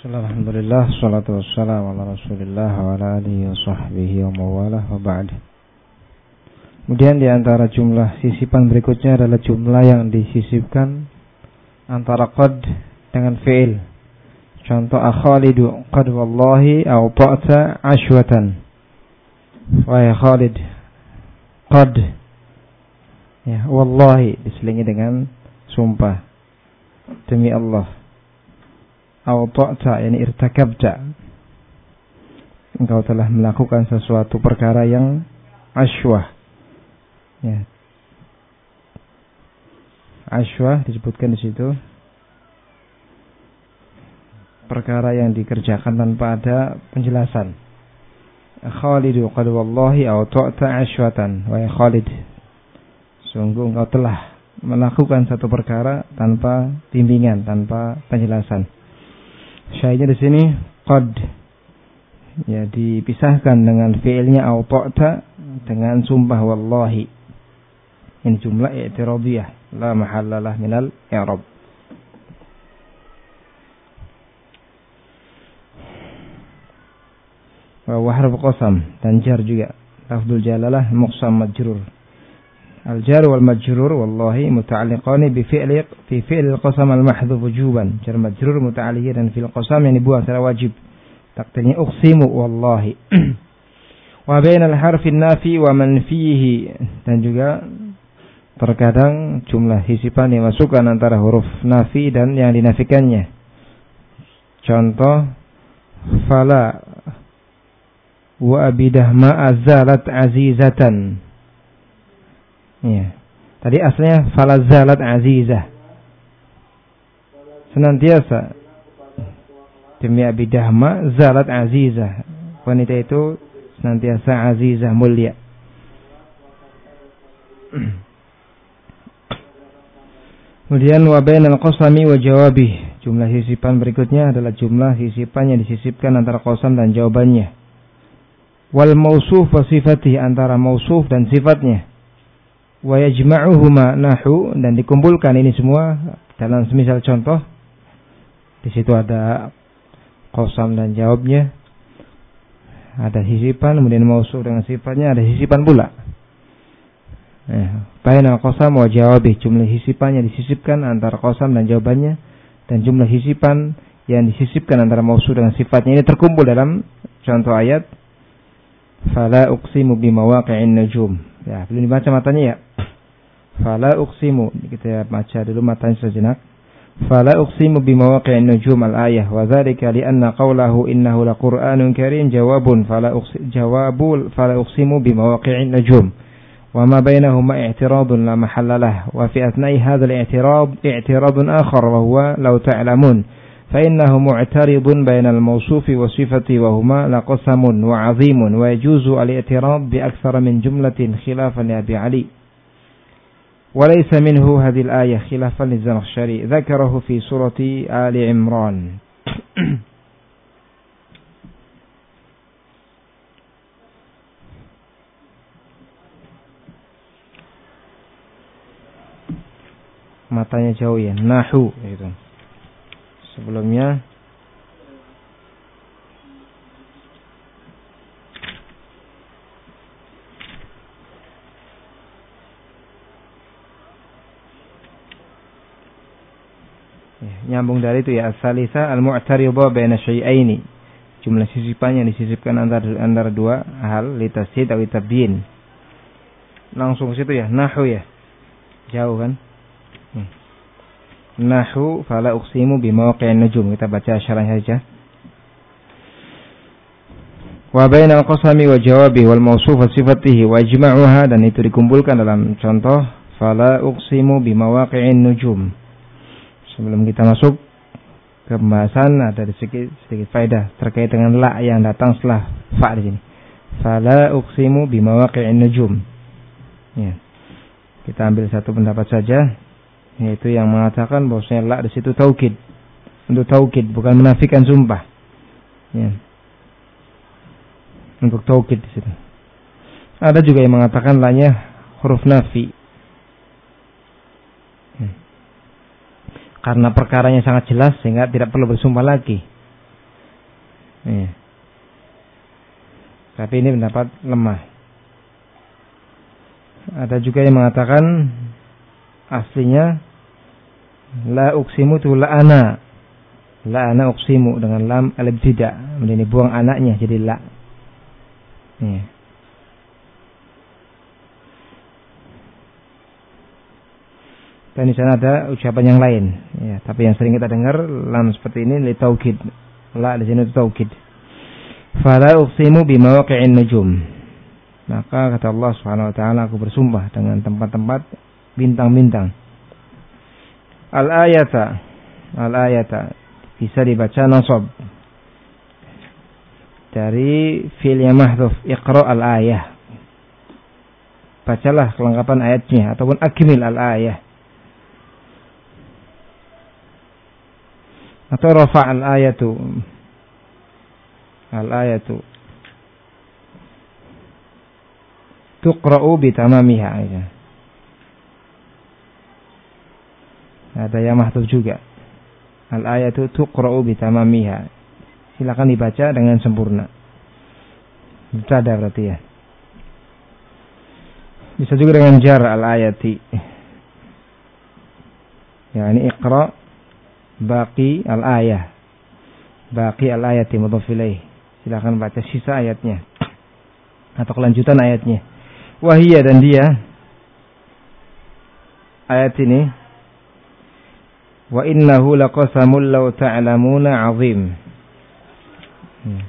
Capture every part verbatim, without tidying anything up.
Alhamdulillah, salatu wassalamu ala Rasulillah wa ala alihi wa sahbihi wa mawalah wa ba'd. Kemudian di antara jumlah sisipan berikutnya adalah jumlah yang disisipkan antara qad dengan fi'il. Contoh akhalidu qad wallahi au ta'ta ashwatan. Wahai Khalid, qad ya wallahi diselingi dengan sumpah demi Allah. Au ta'ta yani irtakabta, engkau telah melakukan sesuatu perkara yang ashwah ya. Ashwah disebutkan di situ perkara yang dikerjakan tanpa ada penjelasan. Khalidu qad wallahi au ta'ta ashwatan. Wahai Khalid, sungguh engkau telah melakukan satu perkara tanpa bimbingan, tanpa penjelasan. Syahidnya di sini qad ya dipisahkan dengan fi'ilnya au ta'ta dengan sumpah wallahi. Ini jumlah i'tiradiyah la mahallalah minal i'rab. Wa harf qasam dan jar juga. Lafzul jalalah muqsam majrur. Al-jar wal majrur wallahi muta'alliqani bi fi'li fi fi'l al-qasam al-mahdhuf wujuban. Jar majrur muta'alliqan fil qasam yang dibuang secara wajib. Takdirnya uqsimu wallahi. Wa bainal harfin nafi wa manfihi, dan juga terkadang jumlah hisipan dimasukkan antara huruf nafi dan yang dinafikannya. Contoh fala wa abidah ma azalat azizatan. Ya. Tadi asalnya falazalat azizah. Senantiasa demi Abi Dahma zalat azizah. Wanita itu senantiasa azizah, mulia. Kemudian wa bainal qasami wa jawabih. Jumlah sisipan berikutnya adalah jumlah sisipan yang disisipkan antara qasam dan jawabannya. Wal mausuf wa sifatih, antara mausuf dan sifatnya. Wa yajma'uhuma nahu, dan dikumpulkan ini semua dalam semisal contoh. Di situ ada qasam dan jawabnya, ada sisipan, kemudian mausuf dengan sifatnya, ada sisipan pula. Nah, bainal qasam wa jawabih, jumlah hisipan yang disisipkan antara qasam dan jawabannya, dan jumlah hisipan yang disisipkan antara mausuf dengan sifatnya ini terkumpul dalam contoh ayat fala uqsimu bimawaqi'in nujum. Ya, belum dibaca matanya ya. Fala uqsimu, kita baca dulu matanya sejenak. Fala uqsimu bimawaqi'in nujum al-ayah, wa dzalika li anna qawlahu innahu laqur'anun karim jawabun fala uqsimu jawabul fala uqsimu bimawaqi'in nujum. Wa ma bainahuma i'tiradun la mahalla lahu, wa fi athna'i hadha al-i'tirad i'tiradun akhar wa huwa law ta'lamun فإنه معترض بين الموصوف وصفته وهما لقسم وعظيم ويجوز الاعتراض بأكثر من جملة خلافا لأبي علي وليس منه هذه الآية خلافا للزمخشري ذكره في سورة آل عمران. Matanya jauh ya, nahu itu. Sebelumnya ya, nyambung dari itu ya, as-salisa al-mu'taridha baina syai'aini, jumlah sisipan yang disisipkan antara antara dua hal, litasid atau tabyin. Langsung ke situ ya, nahu ya, jauh kan. hmm. Nahu fala uqsimu bimawaqi'in nujum, kita baca syarahnya saja. Wa bainal qasami wa jawabi wal mawsuf wa sifatihi wa ijma'uha, dan itu dikumpulkan dalam contoh fala uqsimu bimawaqi'in nujum. Sebelum kita masuk ke pembahasan, ada sedikit sedikit faedah terkait dengan la yang datang setelah fa di sini. Fala uqsimu bimawaqi'in nujum. Ya. Kita ambil satu pendapat saja, yaitu yang mengatakan bahwasanya la di situ taukid, untuk taukid, bukan menafikan sumpah. Ya. Untuk taukid di situ. Ada juga yang mengatakan la-nya huruf nafi. Ya. Karena perkaranya sangat jelas sehingga tidak perlu bersumpah lagi. Ya. Tapi ini pendapat lemah. Ada juga yang mengatakan aslinya la uqsimu tu la ana. La ana uqsimu dengan lam al-ibtida. Ini buang anaknya jadi la. Ya. Dan di sana ada ucapan yang lain, ya, tapi yang sering kita dengar lam seperti ini li taukid. La di sini taukid. Fala uqsimu bimawaqi'in nujum. Maka kata Allah Subhanahu wa taala, aku bersumpah dengan tempat-tempat bintang-bintang. Al-ayata. Al-ayata bisa dibaca nasab. Dari fi'il yang mahdhuf, iqra al-ayah. Bacalah kelengkapan ayatnya ataupun akmil al-ayah. Atau rafa' al-ayatu. Al-ayatu tuqra'u bitamamiha. Ada yang mahdhuf juga. Al-ayatu tuqra'u bitamamiha. Silakan dibaca dengan sempurna. Bercada berarti ya. Bisa juga dengan jar al-ayati. Ya, ini iqra baqi al-ayah. Baqi al-ayati mudhaf ilaih. Silakan baca sisa ayatnya atau kelanjutan ayatnya. Wahiyya, dan dia ayat ini, wa innahu laqasamul law ta'lamuna 'azim. Hmm.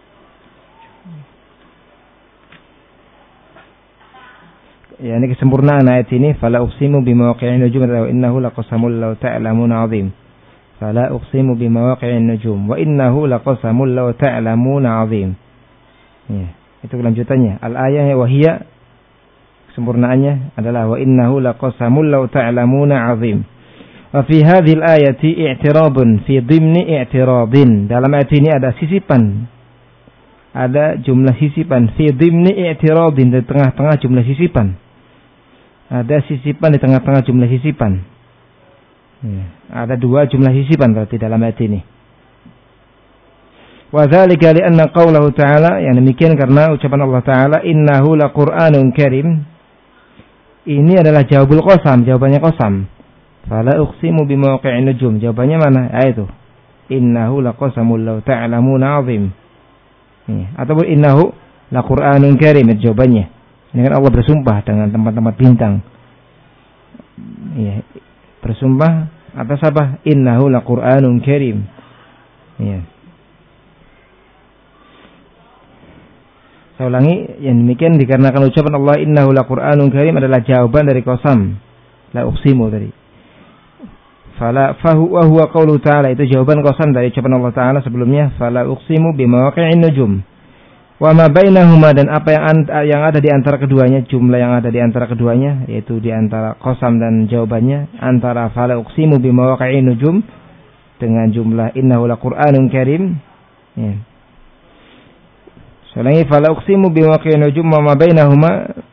Ya, ini kesempurnaan ayat ini. Fala uqsimu bimawaqi'in nujum wa innahu laqasamul law ta'lamuna 'azim. Fala uqsimu bimawaqi'in nujum wa innahu laqasamul law ta'lamuna 'azim. Ya, itu kelanjutannya. Al-ayah wa hiya, kesempurnaannya adalah wa innahu laqasamul law ta'lamuna 'azim. Wa fi hadhil ayati i'tirabun fi dhimni i'tirabin. Dalam ayat ini ada sisipan. Ada jumlah sisipan fi dhimni i'tirabin, di tengah-tengah jumlah sisipan. Ada sisipan di tengah-tengah jumlah sisipan. Ya, ada dua jumlah sisipan berarti dalam ayat ini. Wa dzalika li anna qaulahu ta'ala, yang demikian karena ucapan Allah Ta'ala, innahu laqur'anun karim. Ini adalah jawabul qasam, jawabannya qasam. Fala uqsimu bimawaqi'in nujum, jawabannya mana? Ya, itu. Innahu laqasamul law ta'lamuna 'azim. Ya, ataupun innahu laqur'anun karim, itu jawabannya. Ini kan Allah bersumpah dengan tempat-tempat bintang. Ya, bersumpah atas apa? Innahu laqur'anun karim. Ya. Saya ulangi, yang demikian dikarenakan ucapan Allah innahu laqur'anun karim adalah jawaban dari qasam. La uqsimu tadi. Fala fahu wa huwa qaulu ta'ala, itu jawaban qasam dari ucapan Allah Ta'ala sebelumnya. Fala uqsimu bimawaqi'in nujum. Wa ma bainahuma, dan apa yang yang ada di antara keduanya, jumlah yang ada di antara keduanya, yaitu di antara qasam dan jawabannya, antara fala uqsimu bimawaqi'in nujum dengan jumlah innahu laqur'anun karim. Ya. Soalnya fala uqsimu bimawaqi'in nujum wa ma bainahuma,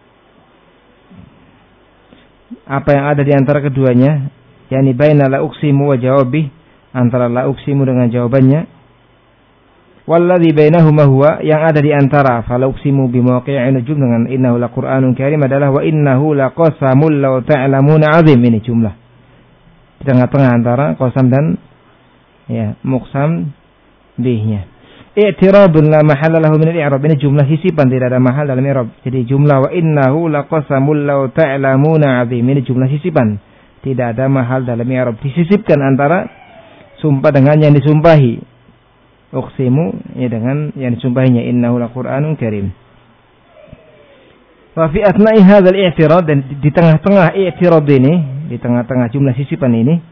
apa yang ada di antara keduanya, yakni baina la uqsimu wa jawabi, antara la uqsimu dengan jawabannya. Walladzi bainahuma huwa, yang ada di antara fala uqsimu bimawaqi'in nujum dengan innahu laqur'anun karim adalah wa innahu laqasamul law ta'lamuna 'azim. Ini jumlah di tengah-tengah antara qasam dan ya muqsam bihnya. I'tirabun la mahalla lahu min al-i'rab, ini jumlah hisipan, tidak ada mahal dalam i'rab. Jadi jumlah wa innahu laqasamul law ta'lamuna 'azim, ini jumlah hisipan, tidak ada mahal dalam i'rab. Disisipkan antara sumpah dengan yang disumpahi. Uqsimu, ya, dengan yang disumpahinya innahu laqur'anun karim. Wa fi athna'i hadzal i'tirad, dan di tengah-tengah i'tirad ini, di tengah-tengah jumlah sisipan ini,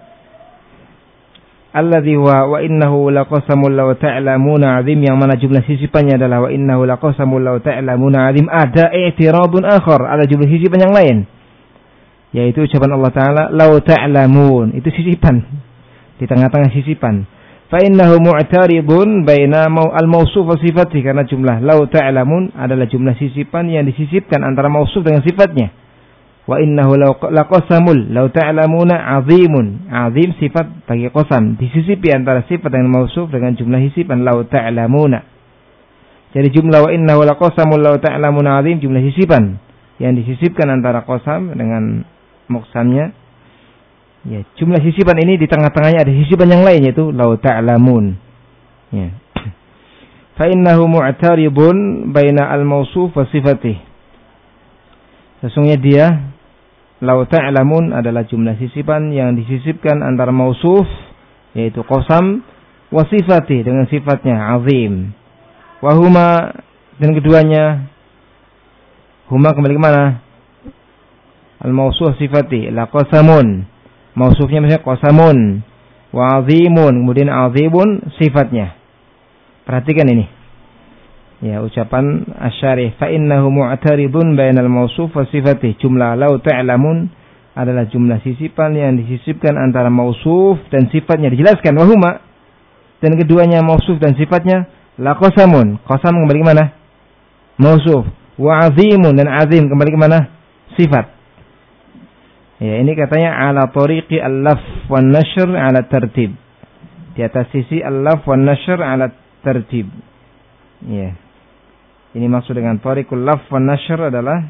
alladzi wa wa innahu laqasamul law ta'lamuna 'azim, yang mana jumlah sisipannya adalah wa innahu laqasamul law ta'lamuna 'azim, ada i'tiradun akhar, ada jumlah sisipan yang lain, yaitu ucapan Allah Ta'ala law ta'lamun, itu sisipan, di tengah-tengah sisipan. Fa innahu mu'taridun baina al-mausuf wa sifati, karena jumlah law ta'lamun adalah jumlah sisipan yang disisipkan antara mausuf dengan sifatnya. Wa innahu laqasamul law ta'lamuna 'azimun. 'Azim sifat bagi qasam, disisipi antara sifat dengan mausuf dengan jumlah hisipan law ta'lamuna. Jadi jumlah wa innahu laqasamul law ta'lamuna 'azim jumlah hisipan yang disisipkan antara qasam dengan muqsamnya. Ya, jumlah hisipan ini di tengah-tengahnya ada hisipan yang lain yaitu law ta'lamun. Ya. Fa innahu mu'taridun baina al-mausuf wa sifatih. Sesungguhnya dia law ta'lamun adalah jumlah sisipan yang disisipkan antara mausuf yaitu qasam wa sifati dengan sifatnya azim. Wa huma dan keduanya huma kembali ke mana? Al-mausuf sifati la qasamun. Mausufnya misalnya qasamun wa azimun, kemudian azimun sifatnya. Perhatikan ini. Ya, ucapan asy-syarih fa innahu mu'taridun bainal mausuf wa sifatih. Jumlah law ta'lamun adalah jumlah sisipan yang disisipkan antara mausuf dan sifatnya, dijelaskan wahuma dan keduanya mausuf dan sifatnya la qasamun. Qasam kembali ke mana? Mausuf. Wa azimun dan azim kembali ke mana? Sifat. Ya, ini katanya ala tariqi al-laf wan nashr ala tartib. Di atas sisi al-laf wan nashr ala tartib. Ya. Ini maksud dengan tariqul laf wan nashr adalah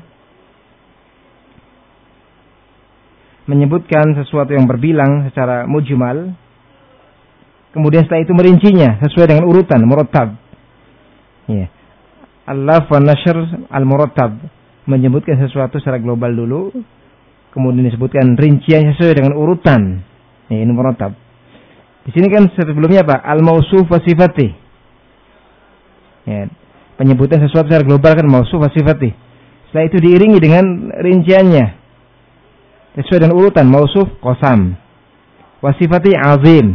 menyebutkan sesuatu yang berbilang secara mujmal, kemudian setelah itu merincinya sesuai dengan urutan murattab. Ya. Al-laf wan nashr al-murattab menyebutkan sesuatu secara global dulu, kemudian disebutkan rinciannya sesuai dengan urutan. Ya, ini murattab. Di sini kan sebelumnya apa? Al-mausuf wa sifati. Ya. Penyebutan sesuatu secara global kan mausuf wa sifati. Setelah itu diiringi dengan rinciannya sesuai dengan urutan mausuf qasam wa sifati azim.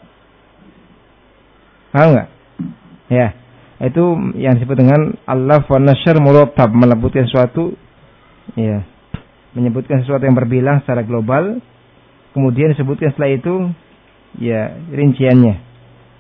Paham enggak? Ya. Itu yang disebut dengan al-laf wan nashr murattab, menyebutkan sesuatu ya, menyebutkan sesuatu yang berbilang secara global, kemudian disebutkan setelah itu ya rinciannya.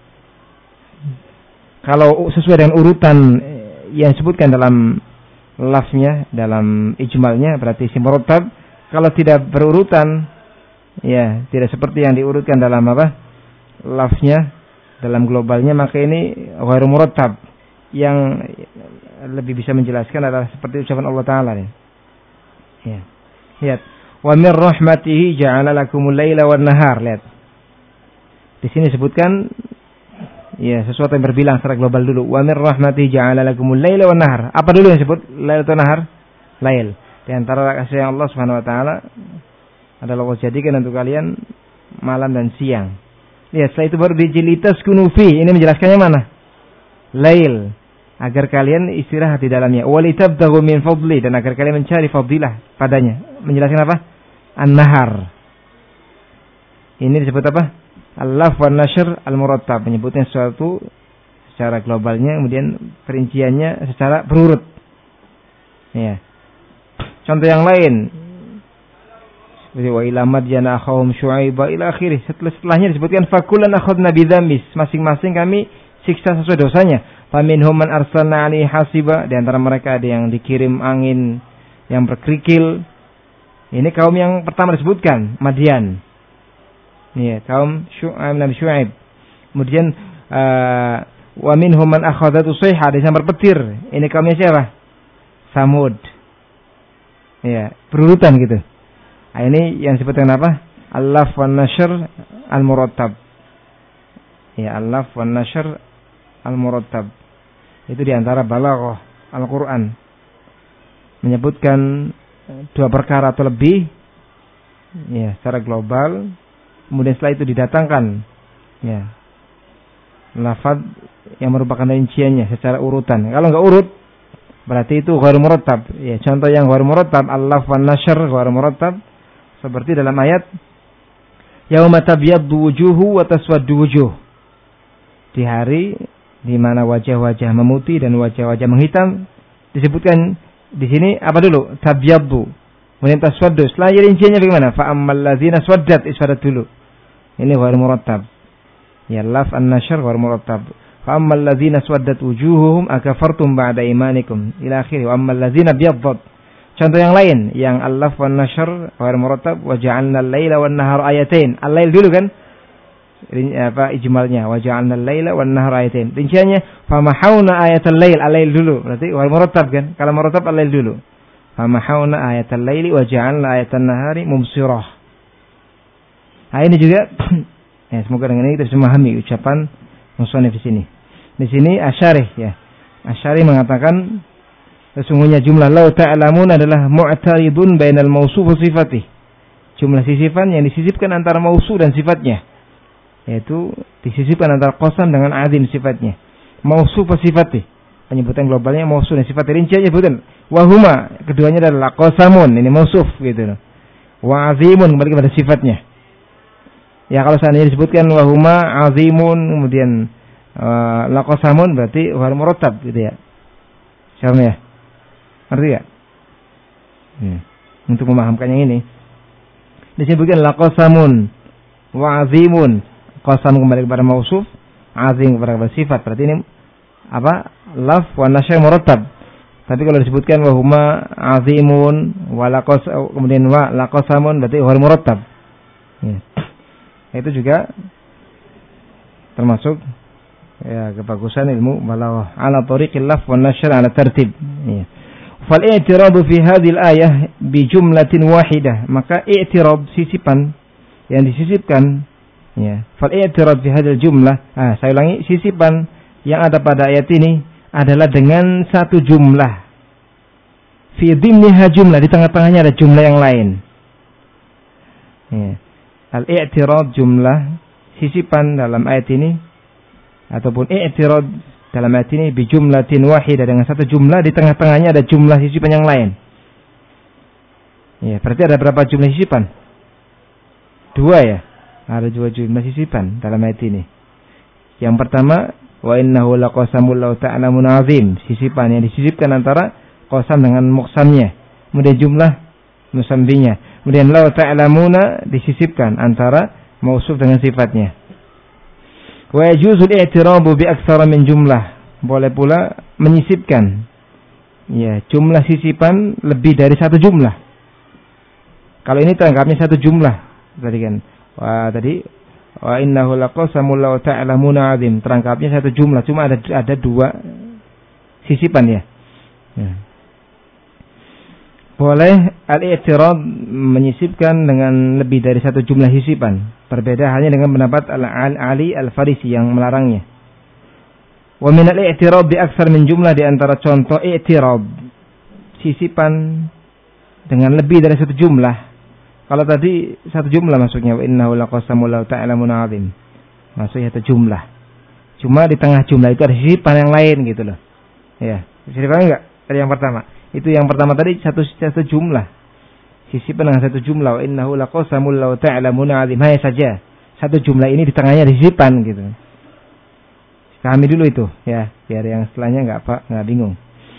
Kalau sesuai dengan urutan yang disebutkan dalam lafznya, dalam ijmalnya, berarti isim murattab. Kalau tidak berurutan, ya tidak seperti yang diurutkan dalam apa? Lafznya, dalam globalnya, maka ini ghairu murattab. Yang lebih bisa menjelaskan adalah seperti ucapan Allah Ta'ala. Ya. Lihat. Wa min rahmatihi ja'ala lakumul laila wan nahar. Lihat. Di sini disebutkan ya sesuatu yang berbilang secara global dulu. Wa min rahmatihi ja'ala lakumul laila wan nahar. Apa dulu yang disebut lail atau nahar? Lail. Di antara kasih Allah Subhanahu wa taala adalah Allah jadikan untuk kalian malam dan siang. Lihat, setelah itu baru dijilitas kunufi. Ini menjelaskannya mana? Lail, agar kalian istirahat di dalamnya. Walitabtaghu min fadli, dan agar kalian mencari fadilah padanya. Menjelaskan apa? An-nahar. Ini disebut apa? Al-laf wan nashr al-murattab, menyebutnya sesuatu secara globalnya, kemudian perinciannya secara berurut. Ya. Contoh yang lain, seperti wa ila madyana akhahum syu'aiba ila akhirih. Setelah setelahnya disebutkan fakulan akhadna bidzamis, masing-masing kami siksa sesuai dosanya. Faminhum man arsalna 'alaihi hasiba, di antara mereka ada yang dikirim angin yang berkerikil. Ini kaum yang pertama disebutkan, Madian. Iya, kaum Syu'aib, Nabi Syu'aib. Kemudian uh, wa minhum man akhadatu sayha, ada yang berpetir. Ini kaumnya siapa? Samud. Ya, berurutan gitu. Nah, ini yang disebutkan apa? Al-laf wan nashr al-murattab. Ya, al-laf wan nashr al-murattab. Itu diantara balaghah Al-Quran. Menyebutkan dua perkara atau lebih, ya, secara global. Kemudian setelah itu didatangkan, ya, lafaz yang merupakan rinciannya secara urutan. Kalau enggak urut, berarti itu ghairu murattab. Ya, contoh yang ghairu murattab, al-laf wan nashr ghairu murattab, seperti dalam ayat yauma tabyaddu wujuhu wa taswaddu wujuh. Di hari di mana wajah-wajah memutih dan wajah-wajah menghitam, disebutkan di sini apa dulu? Tabyaddu. Kemudian taswaddu. Setelah rinciannya bagaimana? Fa ammal ladzina swaddat, iswadat dulu. Ini ghairu murattab. Ya, laf an-nashr ghairu murattab. Fa ammal ladzina swaddat wujuhuhum akafartum ba'da imanikum ila akhirih. Wa ammal ladzina biyaddat Contoh yang lain, yang al-laf wan nashr ghair murattab wa ja'alna al-laila wan nahar ayatain. Al-lail dulu kan? Apa ijmalnya? Wa ja'alna al-laila wan nahar ayatain. Rinciannya famahawna ayatal lail, al-lail dulu. Berarti ghair murattab kan? Kalau murattab al-lail dulu. Famahawna ayatal laili wa ja'alna ayatan nahari mubsirah. Nah, ini juga ya, semoga dengan ini kita bisa memahami ucapan musannif di sini. Di sini Asy'ari ya. Asy'ari mengatakan sesungguhnya jumlah law ta'lamun adalah mu'taridun bainal mausuf wa sifatih. Jumlah sisifan yang disisipkan antara mausuf dan sifatnya. Yaitu disisipkan antara qasam dengan azim sifatnya. Mausuf wa sifatih. Penyebutan globalnya mausuf dan sifat rinciannya betul. Wa huma keduanya adalah qasamun, ini mausuf gitu. Wa azimun kembali kepada sifatnya. Ya kalau seandainya disebutkan wa huma azimun kemudian uh, laqasamun berarti ghair murattab gitu ya. Siapa ya? Ngerti ya? Hmm. Untuk memahamkan yang ini disebutkan laqasamun wa azimun, qasam kembali kepada mausuf, azim kepada sifat. Berarti ini apa? Laf wa nasy murattab. Tapi kalau disebutkan wa huma azimun wa laqas kemudian wa laqasamun berarti ghair murattab. Ya. Itu juga termasuk ya kebagusan ilmu balaghah ala tariqil laf wan nashr ala tartib. Ya. Fal i'tirad fi hadhihi al-ayah bi jumlatin wahidah, maka i'tirad sisipan yang disisipkan ya. Fal i'tirad fi hadhihi al-jumlah, ah saya ulangi, sisipan yang ada pada ayat ini adalah dengan satu jumlah. Fi dhimniha jumlah, di tengah-tengahnya ada jumlah yang lain. Ya. Al-i'tirad jumlah sisipan dalam ayat ini ataupun i'tirad dalam ayat ini bi jumlatin wahidah, dengan satu jumlah di tengah-tengahnya ada jumlah sisipan yang lain. Ya, berarti ada berapa jumlah sisipan? Dua ya. Ada dua jumlah sisipan dalam ayat ini. Yang pertama, wa innahu laqasamul law ta'lamun azim, sisipan yang disisipkan antara qasam dengan muqsamnya. Kemudian jumlah musambinya. Kemudian law ta'lamuna disisipkan antara mausuf dengan sifatnya. Wa yajuzul i'tirabu bi aktsara min jumlah. Boleh pula menyisipkan ya jumlah sisipan lebih dari satu jumlah. Kalau ini terangkapnya satu jumlah tadi kan. Wah tadi wa innahu laqasamul law ta'lamuna azim, terangkapnya satu jumlah, cuma ada ada dua sisipan ya. Ya. Boleh al-i'tirad menyisipkan dengan lebih dari satu jumlah sisipan. Berbeda hanya dengan pendapat Al-Ali Al-Farisi yang melarangnya. Wa min al-i'tirad bi aktsar min jumlah, di antara contoh i'tirad sisipan dengan lebih dari satu jumlah. Kalau tadi satu jumlah maksudnya wa innahu laqasamul law ta'lamun azim. Maksudnya satu jumlah. Cuma di tengah jumlah itu ada sisipan yang lain gitu loh. Ya, sisipan enggak? Tadi yang pertama. Itu yang pertama tadi satu satu jumlah. Sisipan dengan satu jumlah, wa innahu laqasamul law ta'lamun azim. Hanya saja satu jumlah ini di tengahnya ada sisipan gitu. Pahami dulu itu ya, biar yang setelahnya enggak apa, enggak bingung.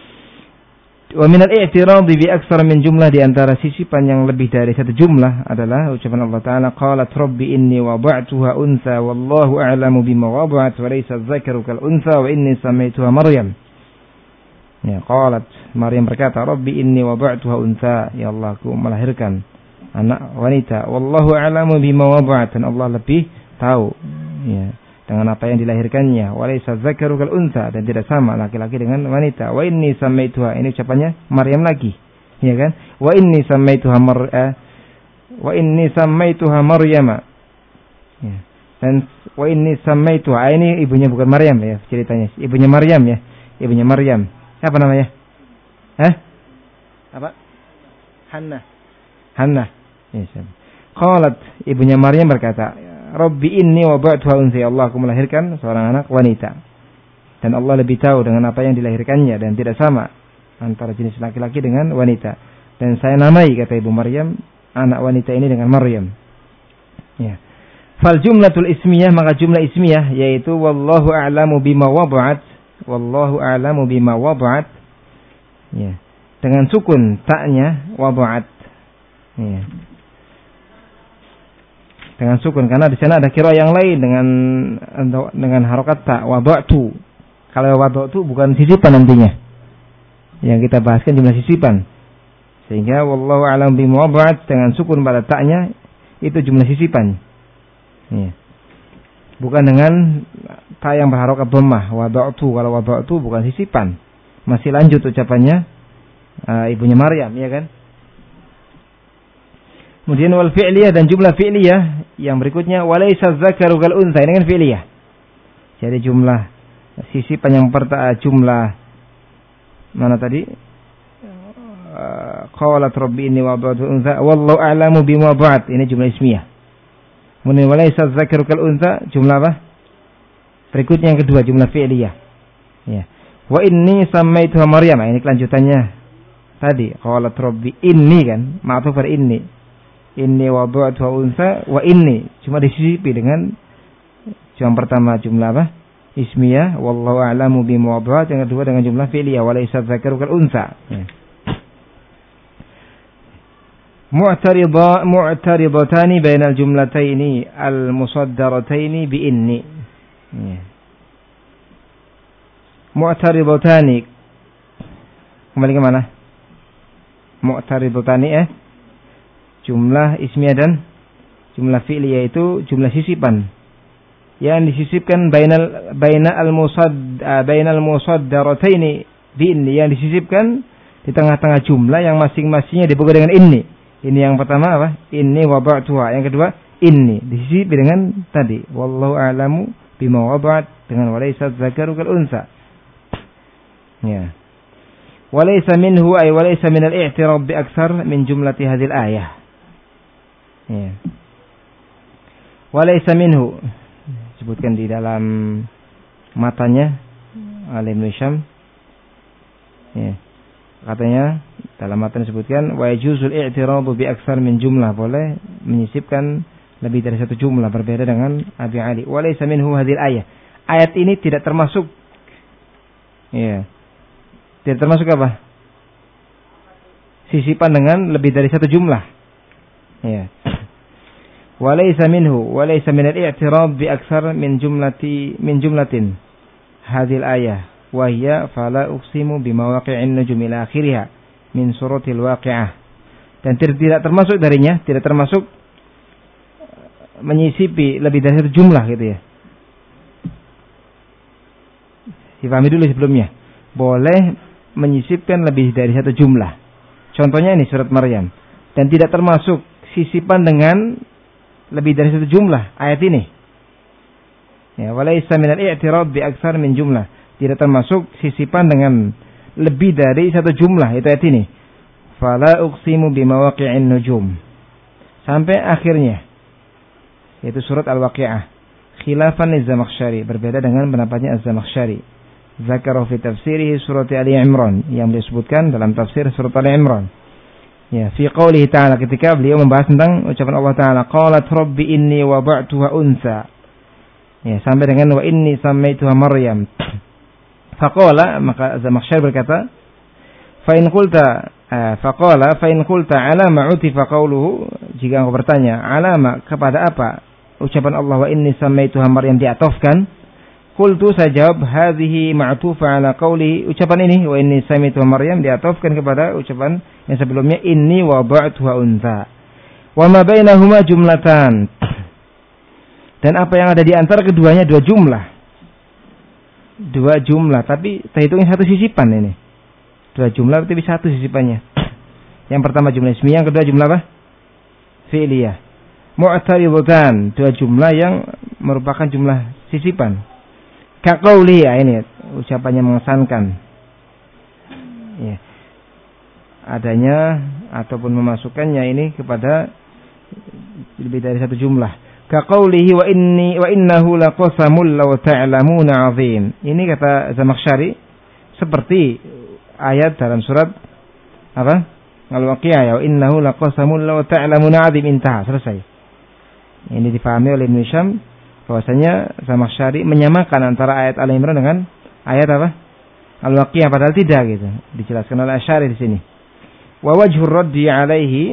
Wa min al-i'tirad bi aktsar min jumlah, di antara sisipan yang lebih dari satu jumlah adalah ucapan Allah Ta'ala, qalat rabbi inni wada'tuha untha wallahu a'lamu bima wada'at wa laysa adh-dhakaru kal untha wa inni samaituha Maryam. Ya, qalat Maryam berkata, rabbi inni wada'tuha untha, ya Allah aku melahirkan anak wanita, wallahu a'lamu bima wada'at, dan Allah lebih tahu ya dengan apa yang dilahirkannya, wa laysa adh-dhakaru kal untha, dan tidak sama laki-laki dengan wanita. Wa inni samaituha, ini ucapannya Maryam lagi, ya kan? Wa inni samaituha mar eh, wa inni samaituha Maryama. Ya. Dan wa inni samaituha, ini ibunya bukan Maryam ya ceritanya. Ibunya Maryam ya. Ibunya Maryam. Siapa namanya? Hah? Apa? Hannah. Hannah. Ya, qalat, ibunya Maryam berkata, rabbi inni wada'tuha untha, ya Allah aku melahirkan seorang anak wanita. Dan Allah lebih tahu dengan apa yang dilahirkannya, dan tidak sama antara jenis laki-laki dengan wanita. Dan saya namai, kata ibu Maryam, anak wanita ini dengan Maryam. Ya. Fal jumlatul ismiyah, maka jumlah ismiyah yaitu wallahu a'lamu bima wada'at, wallahu a'lamu bima wada'at. Ya. Dengan sukun taknya wada'at. Ya. Dengan sukun, karena di sana ada kira yang lain dengan dengan harokat ta, wada'tu. Kalau wada'tu bukan sisipan nantinya. Yang kita bahaskan jumlah sisipan. Sehingga wallahu a'lam bimuwada'at dengan sukun pada ta'nya itu jumlah sisipan. Ya. Bukan dengan ta yang berharokat dhammah, wada'tu. Kalau wada'tu bukan sisipan. Masih lanjut ucapannya uh, ibunya Maryam, ya kan? Kemudian wal fi'liyah dan jumlah fi'liyah yang berikutnya walaysa dzakaru kal untha, ini kan fi'liyah. Jadi jumlah sisipan yang pertama jumlah mana tadi? Qalat rabbi inni wada'tu untha wallahu a'lamu bima wada'at, ini jumlah ismiyah. Kemudian walaysa dzakaru kal untha, jumlah apa? Berikutnya yang kedua jumlah fi'liyah. Ya. Wa inni sammaituha Maryam, ini kelanjutannya tadi. Qalat rabbi inni kan ma'tuf bar inni. Inni wada'tuha untha wa inni, cuma disisipi dengan yang pertama jumlah apa? Ismiyah, wallahu a'lamu bima wada'at, yang kedua dengan jumlah fi'liyah walaysa dzakaru kal untha. Ya. Mu'tarida mu'taridatani bainal jumlataini al-musaddarataini bi inni. Ya. Mu'taridatani. Kembali ke mana? Mu'taridatani eh jumlah ismiyah dan jumlah fi'liyah itu jumlah sisipan yang disisipkan bainal baina al-musad bainal musaddarataini bi inni, yang disisipkan di tengah-tengah jumlah yang masing-masingnya dibuka dengan inni. Ini yang pertama apa? Inni wada'tuha. Yang kedua, inni disisipi dengan tadi wallahu a'lamu bima wada'at dengan walaysa dzakaru kal untha. Ya. Walaysa minhu ay walaysa min al-i'tirab bi aktsar min jumlati hadhil ayah. Ya. Walaysa minhu disebutkan di dalam matanya Al-Ibnu Syam. Ya. Katanya dalam matan disebutkan wa yajuzul i'tirabu bi aktsar min jumlah, boleh menyisipkan lebih dari satu jumlah, berbeda dengan Abi Ali. Wa laysa minhu hadhil ayah. Ayat ini tidak termasuk ya. Tidak termasuk apa? Sisipan dengan lebih dari satu jumlah. Ya. Wa laysa minhu wa laysa min al-i'tirab bi aktsar min jumlati min jumlatin hadhil ayah. Wahya fala uqsimu bimawaqi'in nujum ila akhiriha min suratil waqi'ah. Dan tidak termasuk darinya, tidak termasuk menyisipi lebih dari satu jumlah gitu ya. Dipahami dulu sebelumnya. Boleh menyisipkan lebih dari satu jumlah. Contohnya ini surat Maryam. Dan tidak termasuk sisipan dengan lebih dari satu jumlah ayat ini. Ya, walaysa minal i'tirab bi aktsar min jumlah. Tidak termasuk sisipan dengan lebih dari satu jumlah, itu ayat ini. Fala uqsimu bimawaqi'in nujum. Sampai akhirnya. Yaitu surat Al-Waqi'ah. Khilafan Az-Zamakhsyari, berbeda dengan pendapatnya Az-Zamakhsyari. Zakara fi tafsirihi surat Ali Imran, yang disebutkan dalam tafsir surat Ali Imran. Ya, fi qoulihi ta'ala, ketika beliau membahas tentang ucapan Allah Ta'ala, qalat rabbi inni wada'tuha untha. Ya, sampai dengan wa inni sammaituha Maryam. Faqala, maka Zamakhsyari berkata, fa in qulta faqala fa in qulta ala ma utifa qawluhu, jika engkau bertanya alama kepada apa ucapan Allah wa inni sammaituha Maryam diatofkan, qultu saya jawab hadhihi ma'tufa ala qawlihi, ucapan ini wa inni sammaituha Maryam diatofkan kepada ucapan yang sebelumnya inni wada'tuha untha. Wa ma bainahuma jumlatan, dan apa yang ada di antara keduanya dua jumlah. Dua jumlah, tapi terhitungnya satu sisipan ini. Dua jumlah tapi satu sisipannya. Yang pertama jumlah ismiyah, yang kedua jumlah apa? Fi'liyah. Mu'taridatan, dua jumlah yang merupakan jumlah sisipan. Kaqauli, ya ini ucapannya mengesankan. Ya. Adanya ataupun memasukkannya ini kepada lebih dari satu jumlah. Kaqaulihi wa inni wa innahu laqasamul law ta'lamuna 'azim. Ini kata Zamakhsyari seperti ayat dalam surat apa? Al-Waqi'ah, ya innahu laqasamul law ta'lamuna 'azim, intah, selesai. Ini dipahami oleh Ibnu Syam bahwasanya Zamakhsyari menyamakan antara ayat Al-Imran dengan ayat apa? Al-Waqi'ah, padahal tidak gitu. Dijelaskan oleh Asy'ari di sini. Wa wajhur raddi 'alaihi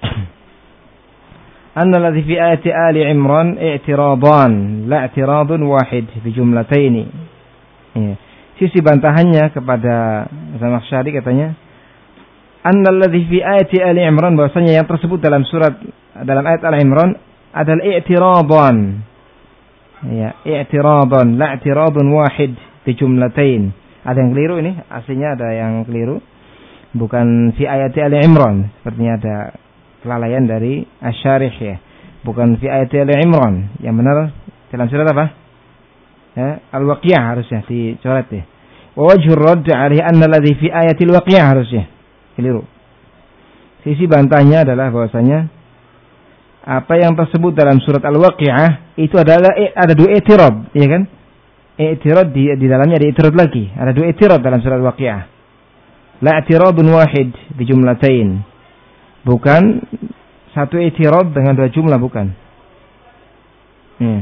anna alladhi fi ayati Ali Imran i'tiradan la i'tiradun wahid fi jumlataini. Ya. Sisi bantahannya kepada Zamakhsyari katanya annalladzi fi ayati Ali Imran, bahwasanya yang tersebut dalam surat dalam ayat Ali Imran adalah i'tiradan. Ya, i'tiradan, la i'tiradun wahid bi jumlatain. Ada yang keliru ini, aslinya ada yang keliru. Bukan fi ayati Ali Imran, sepertinya ada kelalaian dari Asy-Syarih ya. Bukan fi ayati Ali Imran. Yang benar dalam surat apa? Ya, Al-Waqiah harusnya dicoret ya. Wa wajhur radd 'alaihi anna alladhi fi ayatil Waqiah harusnya. Keliru. Sisi bantahnya adalah bahwasanya apa yang tersebut dalam surat Al-Waqiah itu adalah eh, ada dua i'tirad, ya kan? I'tirad di, di dalamnya ada i'tirad lagi. Ada dua i'tirad dalam surat Al-Waqiah. La i'tiradun wahid bi jumlatain. Bukan satu i'tirad dengan dua jumlah, bukan. Hmm.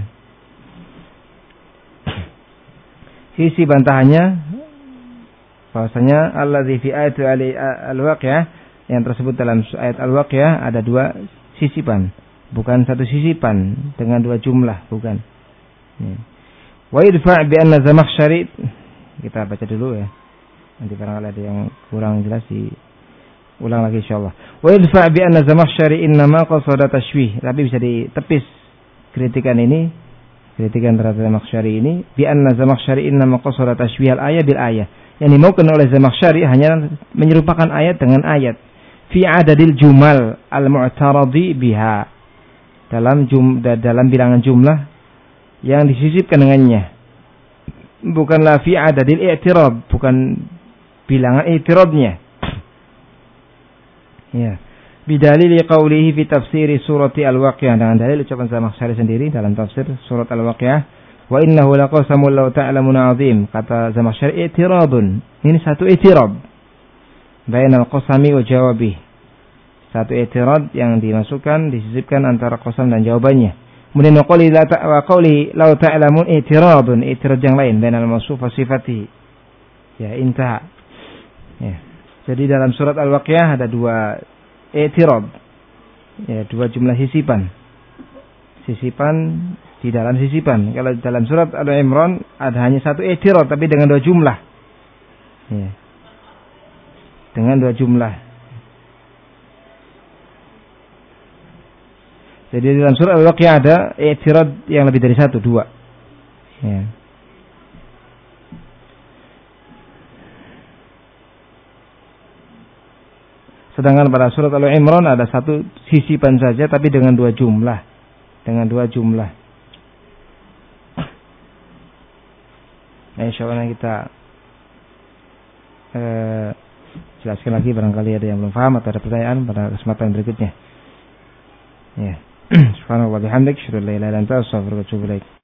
Sisi bantahannya bahwasanya alladzi fi ayati al-Waqiah, yang tersebut dalam ayat Al-Waqiah ada dua sisipan, bukan satu sisipan dengan dua jumlah, bukan. Wa idfa' bi anna Zamakhsyari, kita baca dulu ya. Nanti barangkali ada yang kurang jelas di ulang lagi insyaallah. Wa idfa' bi anna Zamakhsyari innama qasada tashwih, tapi bisa ditepis kritikan ini, kritikan terhadap Zamakhsyari ini, bi anna Zamakhsyari innama qasada tashwih al-ayat bil ayat. Yang dimaukan oleh Zamakhsyari hanya menyerupakan ayat dengan ayat. Fi adadil jumal al-mu'taradi biha, dalam jum, dalam bilangan jumlah yang disisipkan dengannya. Bukanlah fi adadil i'tirad, bukan bilangan i'tiradnya. Ya. Bidalili qawlihi fi tafsiri surati Al-Waqiah, dengan dalil ucapan Zamakhsyari sendiri dalam tafsir surat Al-Waqiah. Wa innahu laqasamun law ta'lamun 'azim, kata Zamakhsyari i'tiradun. Ini satu i'tirad bainal qasami wa jawabih. Satu i'tirad yang dimasukkan, disisipkan antara qasam dan jawabannya. Kemudian qawli la ta'wa qawli law ta'lamun i'tiradun, i'tirad yang lain bainal mawsuf wa sifatihi. Ya, intaha. Ya. Jadi dalam surat Al-Waqiah ada dua i'tirad. Ya, dua jumlah sisipan. Sisipan di dalam sisipan. Kalau dalam surat Al-Imran ada hanya satu i'tirad tapi dengan dua jumlah. Ya. Dengan dua jumlah. Jadi dalam surat Al-Waqiah ada i'tirad yang lebih dari satu, dua. Ya. Sedangkan pada surat Al-Imran ada satu sisipan saja tapi dengan dua jumlah. Dengan dua jumlah. Nah, insyaallah kita eh, jelaskan lagi barangkali ada yang belum paham atau ada pertanyaan pada kesempatan berikutnya. Ya. Subhanallah bihamdik, syukur la ilaha illa anta, astaghfiruka wa atubu ilaik.